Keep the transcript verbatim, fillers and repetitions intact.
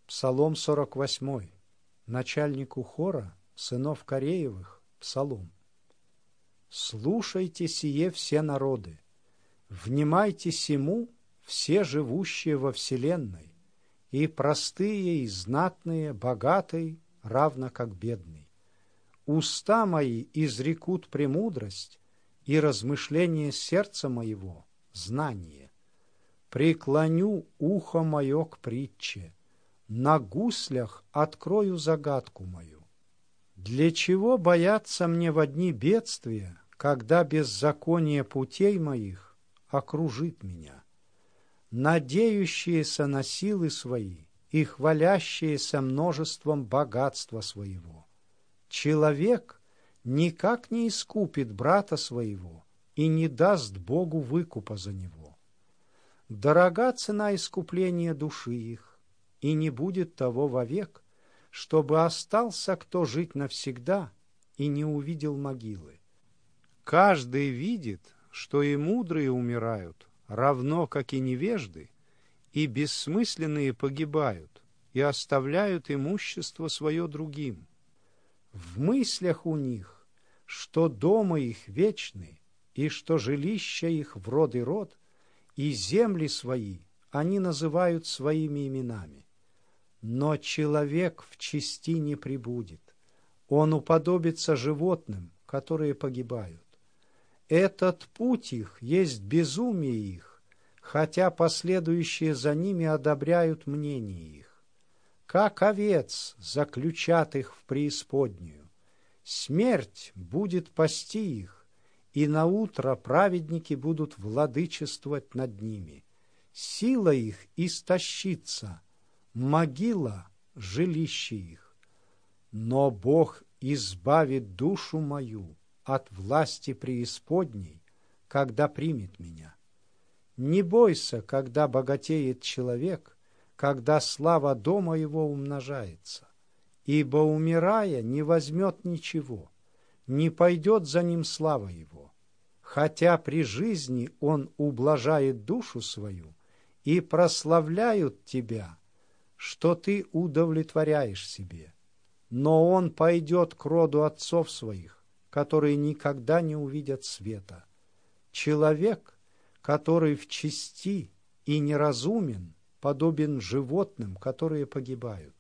Псалом сорок восьмой. Начальнику хора сынов Кореевых псалом. «Слушайте сие все народы, внимайте сему все живущие во вселенной, и простые, и знатные, богатый, равно как бедный. Уста мои изрекут премудрость, и размышление сердца моего — знание. Преклоню ухо мое к притче, на гуслях открою загадку мою. Для чего бояться мне во дни бедствия, когда беззаконие путей моих окружит меня? Надеющиеся на силы свои и хвалящиеся множеством богатства своего. Человек никак не искупит брата своего и не даст Богу выкупа за него. Дорога цена искупления души их, и не будет того вовек, чтобы остался кто жить навсегда и не увидел могилы. Каждый видит, что и мудрые умирают, равно как и невежды, и бессмысленные погибают, и оставляют имущество свое другим. В мыслях у них, что дома их вечны, и что жилища их в род и род, и земли свои они называют своими именами. Но человек в чести не пребудет, он уподобится животным, которые погибают. Этот путь их есть безумие их, хотя последующие за ними одобряют мнение их. Как овец заключат их в преисподнюю, смерть будет пасти их, и наутро праведники будут владычествовать над ними. Сила их истощится, могила — жилище их. Но Бог избавит душу мою от власти преисподней, когда примет меня. Не бойся, когда богатеет человек, когда слава дома его умножается, ибо, умирая, не возьмет ничего, не пойдет за ним слава его, хотя при жизни он ублажает душу свою, и прославляют тебя, что ты удовлетворяешь себе. Но он пойдет к роду отцов своих, которые никогда не увидят света. Человек, который в чести и неразумен, подобен животным, которые погибают.